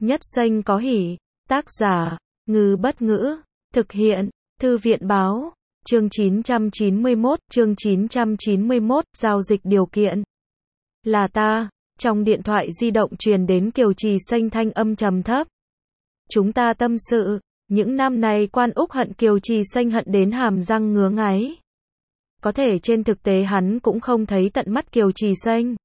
Nhất Xanh có hỉ. Tác giả, Ngư Bất Ngữ. Thực hiện, Thư viện Báo. Chương 991, giao dịch điều kiện. Là ta. Trong điện thoại di động truyền đến Kiều Trì Xanh thanh âm trầm thấp. Chúng ta tâm sự. Những năm này Quan Úc hận Kiều Trì Xanh hận đến hàm răng ngứa ngáy. Có thể trên thực tế hắn cũng không thấy tận mắt Kiều Trì Xanh.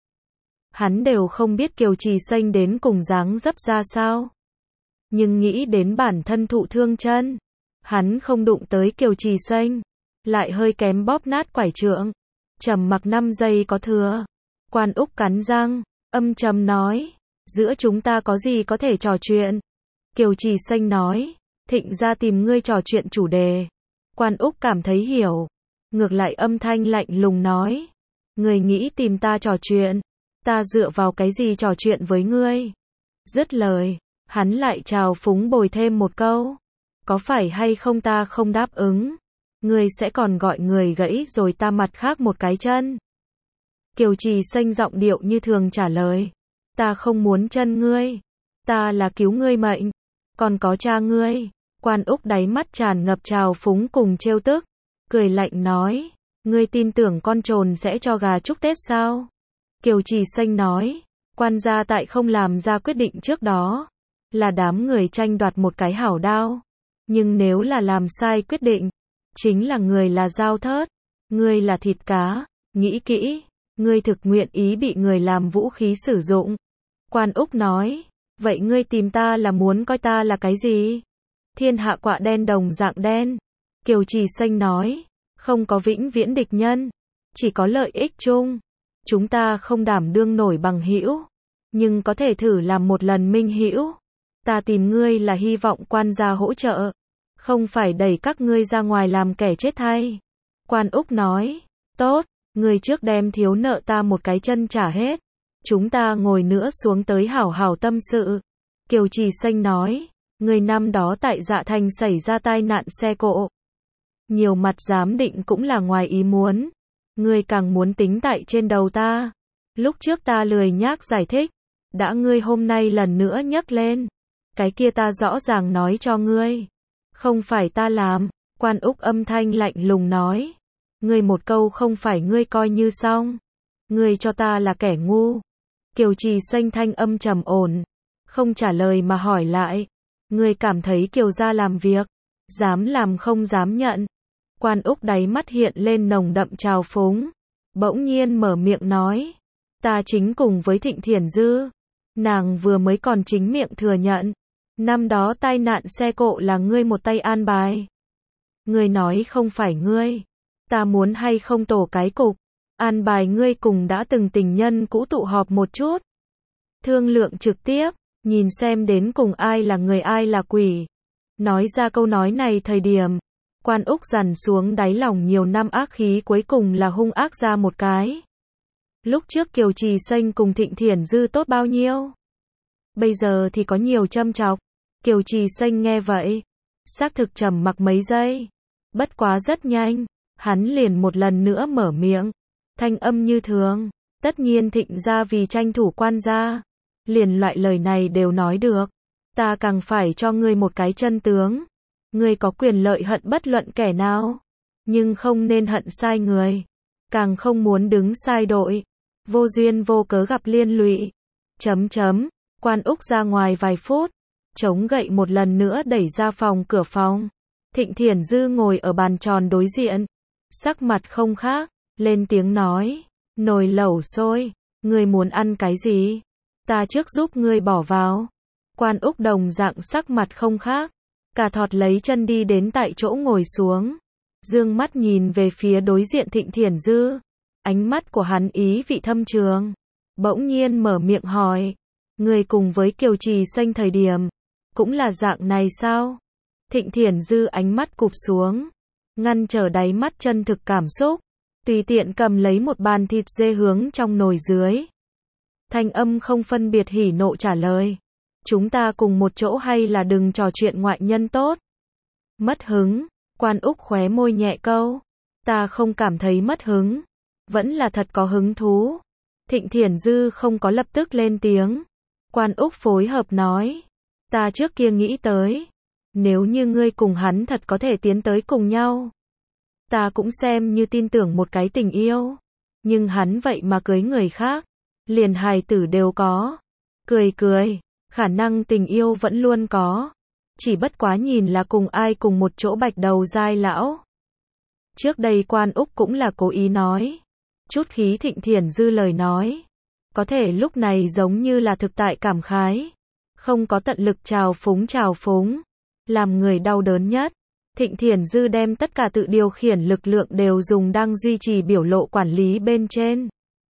Hắn đều không biết Kiều Trì Xanh đến cùng dáng dấp ra sao. Nhưng nghĩ đến bản thân thụ thương chân, hắn không đụng tới Kiều Trì Xanh, lại hơi kém bóp nát quải trượng. Trầm mặc 5 giây có thừa. Quan Úc cắn răng, âm trầm nói, giữa chúng ta có gì có thể trò chuyện? Kiều Trì Xanh nói, Thịnh ra tìm ngươi trò chuyện chủ đề. Quan Úc cảm thấy hiểu, ngược lại âm thanh lạnh lùng nói, ngươi nghĩ tìm ta trò chuyện, ta dựa vào cái gì trò chuyện với ngươi? Dứt lời, hắn lại trào phúng bồi thêm một câu, có phải hay không ta không đáp ứng, ngươi sẽ còn gọi người gãy rồi ta mặt khác một cái chân. Kiều Trì Xanh giọng điệu như thường trả lời, ta không muốn chân ngươi, ta là cứu ngươi mệnh, còn có cha ngươi. Quan Úc đáy mắt tràn ngập trào phúng cùng trêu tức, cười lạnh nói, ngươi tin tưởng con trồn sẽ cho gà chúc Tết sao? Kiều Trì Xanh nói, quan gia tại không làm ra quyết định trước đó, là đám người tranh đoạt một cái hảo đao, nhưng nếu là làm sai quyết định, chính là người là dao thớt, ngươi là thịt cá, nghĩ kỹ, ngươi thực nguyện ý bị người làm vũ khí sử dụng. Quan Úc nói, vậy ngươi tìm ta là muốn coi ta là cái gì? Thiên hạ quạ đen đồng dạng đen. Kiều Trì Xanh nói, không có vĩnh viễn địch nhân, chỉ có lợi ích chung. Chúng ta không đảm đương nổi bằng hữu, nhưng có thể thử làm một lần minh hữu. Ta tìm ngươi là hy vọng quan gia hỗ trợ, không phải đẩy các ngươi ra ngoài làm kẻ chết thay. Quan Úc nói, tốt, ngươi trước đem thiếu nợ ta một cái chân trả hết, chúng ta ngồi nữa xuống tới hảo hảo tâm sự. Kiều Trì Xanh nói, ngươi năm đó tại Dạ Thành xảy ra tai nạn xe cộ, nhiều mặt giám định cũng là ngoài ý muốn, ngươi càng muốn tính tại trên đầu ta. Lúc trước ta lười nhác giải thích, đã ngươi hôm nay lần nữa nhắc lên, cái kia ta rõ ràng nói cho ngươi, không phải ta làm. Quan Úc âm thanh lạnh lùng nói, ngươi một câu không phải ngươi coi như xong, ngươi cho ta là kẻ ngu. Kiều Trì Xanh thanh âm trầm ổn, không trả lời mà hỏi lại, ngươi cảm thấy Kiều gia làm việc, dám làm không dám nhận? Quan Úc đáy mắt hiện lên nồng đậm trào phúng, bỗng nhiên mở miệng nói, ta chính cùng với Thịnh Thiển Dư, nàng vừa mới còn chính miệng thừa nhận, năm đó tai nạn xe cộ là ngươi một tay an bài. Ngươi nói không phải ngươi, ta muốn hay không tổ cái cục, an bài ngươi cùng đã từng tình nhân cũ tụ họp một chút, thương lượng trực tiếp, nhìn xem đến cùng ai là người ai là quỷ. Nói ra câu nói này thời điểm, Quan Úc dằn xuống đáy lòng nhiều năm ác khí cuối cùng là hung ác ra một cái. Lúc trước Kiều Trì Xanh cùng Thịnh Thiển Dư tốt bao nhiêu, bây giờ thì có nhiều châm chọc. Kiều Trì Xanh nghe vậy, xác thực trầm mặc mấy giây, bất quá rất nhanh, hắn liền một lần nữa mở miệng, thanh âm như thường, tất nhiên Thịnh gia vì tranh thủ quan gia, liền loại lời này đều nói được, ta càng phải cho ngươi một cái chân tướng, ngươi có quyền lợi hận bất luận kẻ nào, nhưng không nên hận sai người, càng không muốn đứng sai đội, vô duyên vô cớ gặp liên lụy. Quan Úc ra ngoài vài phút, chống gậy một lần nữa đẩy ra cửa phòng. Thịnh Thiển Dư ngồi ở bàn tròn đối diện, sắc mặt không khác, lên tiếng nói, nồi lẩu sôi, ngươi muốn ăn cái gì? Ta trước giúp ngươi bỏ vào. Quan Úc đồng dạng sắc mặt không khác, cả thọt lấy chân đi đến tại chỗ ngồi xuống, dương mắt nhìn về phía đối diện Thịnh Thiển Dư, ánh mắt của hắn ý vị thâm trường, bỗng nhiên mở miệng hỏi, ngươi cùng với Kiều Trì Xanh thời điểm, cũng là dạng này sao? Thịnh Thiển Dư ánh mắt cụp xuống, ngăn trở đáy mắt chân thực cảm xúc, tùy tiện cầm lấy một bàn thịt dê hướng trong nồi dưới. Thanh âm không phân biệt hỉ nộ trả lời, chúng ta cùng một chỗ hay là đừng trò chuyện ngoại nhân tốt? Mất hứng. Quan Úc khóe môi nhẹ câu, ta không cảm thấy mất hứng, vẫn là thật có hứng thú. Thịnh Thiển Dư không có lập tức lên tiếng, Quan Úc phối hợp nói, Ta trước kia nghĩ tới, nếu như ngươi cùng hắn thật có thể tiến tới cùng nhau, ta cũng xem như tin tưởng một cái tình yêu. Nhưng hắn vậy mà cưới người khác, liền hài tử đều có. Cười cười, khả năng tình yêu vẫn luôn có. Chỉ bất quá nhìn là cùng ai cùng một chỗ bạch đầu dai lão. Trước đây Quan Úc cũng là cố ý nói. Chút khí Thịnh Thiển Dư lời nói. Có thể lúc này giống như là thực tại cảm khái. Không có tận lực trào phúng. Làm người đau đớn nhất. Thịnh Thiển Dư đem tất cả tự điều khiển lực lượng đều dùng đang duy trì biểu lộ quản lý bên trên.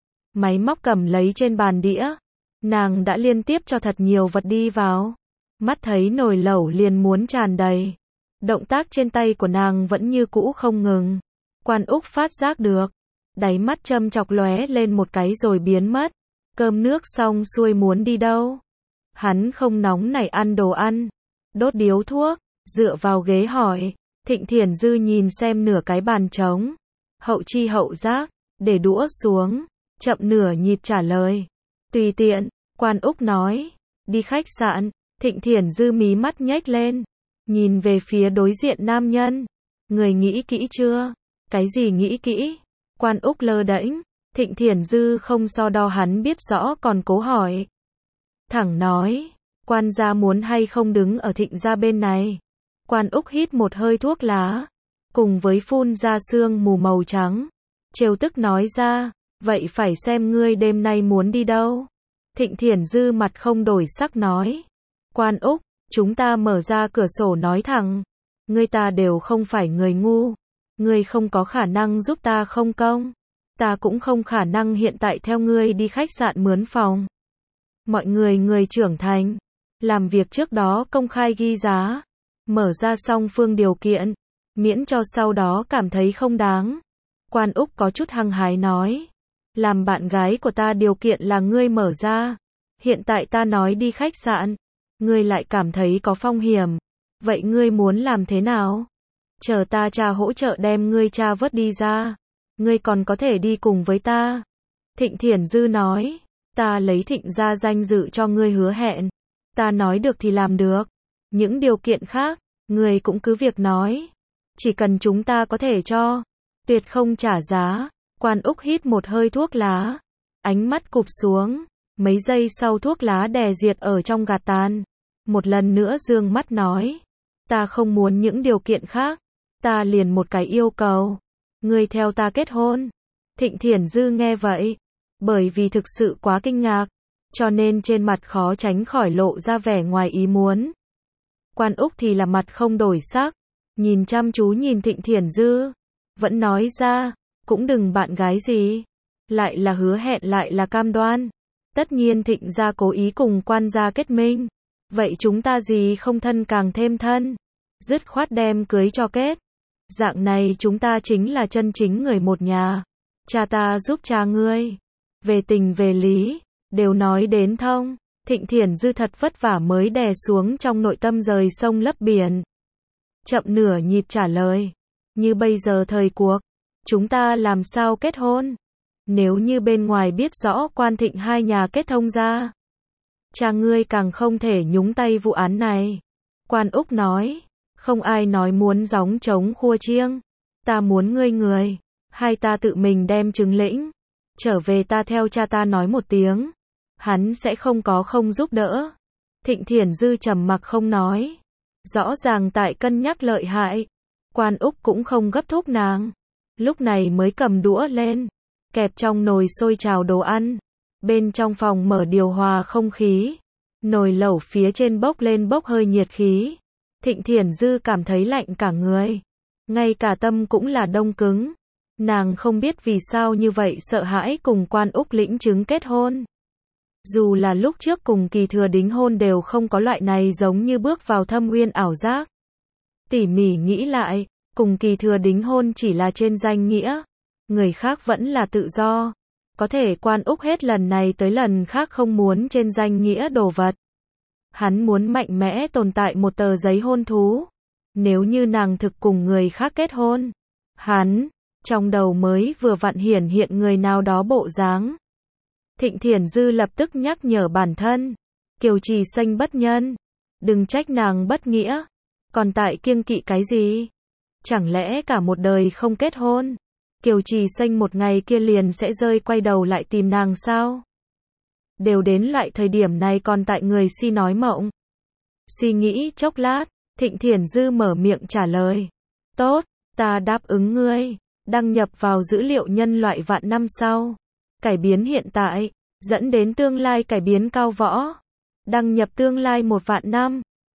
Máy móc cầm lấy trên bàn đĩa. Nàng đã liên tiếp cho thật nhiều vật đi vào. Mắt thấy nồi lẩu liền muốn tràn đầy. Động tác trên tay của nàng vẫn như cũ không ngừng. Quan Úc phát giác được. Đáy mắt châm chọc lóe lên một cái rồi biến mất. Cơm nước xong xuôi muốn đi đâu? Hắn không nóng nảy ăn đồ ăn. Đốt điếu thuốc, dựa vào ghế hỏi. Thịnh Thiển Dư nhìn xem nửa cái bàn trống. Hậu chi hậu giác, để đũa xuống. Chậm nửa nhịp trả lời. Tùy tiện, Quan Úc nói. Đi khách sạn. Thịnh Thiển Dư mí mắt nhếch lên. Nhìn về phía đối diện nam nhân. Người nghĩ kỹ chưa? Cái gì nghĩ kỹ? Quan Úc lơ đễnh. Thịnh Thiển Dư không so đo hắn biết rõ còn cố hỏi. Thẳng nói. Quan gia muốn hay không đứng ở Thịnh gia bên này. Quan Úc hít một hơi thuốc lá. Cùng với phun ra sương mù màu trắng. Trêu tức nói ra. Vậy phải xem ngươi đêm nay muốn đi đâu. Thịnh Thiển Dư mặt không đổi sắc nói. Quan Úc, chúng ta mở ra cửa sổ nói thẳng. Ngươi ta đều không phải người ngu. Ngươi không có khả năng giúp ta không công. Ta cũng không khả năng hiện tại theo ngươi đi khách sạn mướn phòng. Mọi người trưởng thành. Làm việc trước đó công khai ghi giá. Mở ra song phương điều kiện. Miễn cho sau đó cảm thấy không đáng. Quan Úc có chút hăng hái nói. Làm bạn gái của ta điều kiện là ngươi mở ra. Hiện tại ta nói đi khách sạn. Ngươi lại cảm thấy có phong hiểm. Vậy ngươi muốn làm thế nào? Chờ ta cha hỗ trợ đem ngươi cha vớt đi ra. Ngươi còn có thể đi cùng với ta. Thịnh Thiển Dư nói. Ta lấy Thịnh gia danh dự cho ngươi hứa hẹn. Ta nói được thì làm được. Những điều kiện khác, ngươi cũng cứ việc nói. Chỉ cần chúng ta có thể cho. Tuyệt không trả giá. Quan Úc hít một hơi thuốc lá. Ánh mắt cụp xuống. Mấy giây sau thuốc lá đè diệt ở trong gạt tàn. Một lần nữa dương mắt nói. Ta không muốn những điều kiện khác. Ta liền một cái yêu cầu. Ngươi theo ta kết hôn. Thịnh Thiển Dư nghe vậy. Bởi vì thực sự quá kinh ngạc. Cho nên trên mặt khó tránh khỏi lộ ra vẻ ngoài ý muốn. Quan Úc thì là mặt không đổi sắc. Nhìn chăm chú nhìn Thịnh Thiển Dư. Vẫn nói ra. Cũng đừng bạn gái gì. Lại là hứa hẹn lại là cam đoan. Tất nhiên Thịnh gia cố ý cùng Quan gia kết minh. Vậy chúng ta gì không thân càng thêm thân. Dứt khoát đem cưới cho kết. Dạng này chúng ta chính là chân chính người một nhà. Cha ta giúp cha ngươi. Về tình về lý. Đều nói đến thông. Thịnh Thiển Dư thật vất vả mới đè xuống trong nội tâm rời sông lấp biển. Chậm nửa nhịp trả lời. Như bây giờ thời cuộc. Chúng ta làm sao kết hôn? Nếu như bên ngoài biết rõ Quan Thịnh hai nhà kết thông ra. Cha ngươi càng không thể nhúng tay vụ án này. Quan Úc nói. Không ai nói muốn gióng trống khua chiêng. Ta muốn ngươi người. Hai ta tự mình đem chứng lĩnh. Trở về ta theo cha ta nói một tiếng. Hắn sẽ không có không giúp đỡ. Thịnh Thiển Dư trầm mặc không nói. Rõ ràng tại cân nhắc lợi hại. Quan Úc cũng không gấp thúc nàng. Lúc này mới cầm đũa lên. Kẹp trong nồi sôi trào đồ ăn. Bên trong phòng mở điều hòa không khí. Nồi lẩu phía trên bốc lên bốc hơi nhiệt khí. Thịnh Thiển Dư cảm thấy lạnh cả người. Ngay cả tâm cũng là đông cứng. Nàng không biết vì sao như vậy sợ hãi cùng Quan Úc lĩnh chứng kết hôn. Dù là lúc trước cùng Kỳ Thừa đính hôn đều không có loại này giống như bước vào thâm uyên ảo giác. Tỉ mỉ nghĩ lại, cùng Kỳ Thừa đính hôn chỉ là trên danh nghĩa. Người khác vẫn là tự do. Có thể Quan Úc hết lần này tới lần khác không muốn trên danh nghĩa đồ vật. Hắn muốn mạnh mẽ tồn tại một tờ giấy hôn thú. Nếu như nàng thực cùng người khác kết hôn. Hắn, trong đầu mới vừa vặn hiển hiện người nào đó bộ dáng. Thịnh Thiển Dư lập tức nhắc nhở bản thân. Kiều trì xanh bất nhân. Đừng trách nàng bất nghĩa. Còn tại kiêng kỵ cái gì? Chẳng lẽ cả một đời không kết hôn? Kiều Trì Xanh một ngày kia liền sẽ rơi quay đầu lại tìm nàng sao? Đều đến loại thời điểm này còn tại người si nói mộng. Suy nghĩ chốc lát, Thịnh Thiển Dư mở miệng trả lời. Tốt, ta đáp ứng ngươi. Đăng nhập vào dữ liệu nhân loại vạn năm sau. Cải biến hiện tại, dẫn đến tương lai cải biến cao võ. Đăng nhập tương lai 1 vạn năm.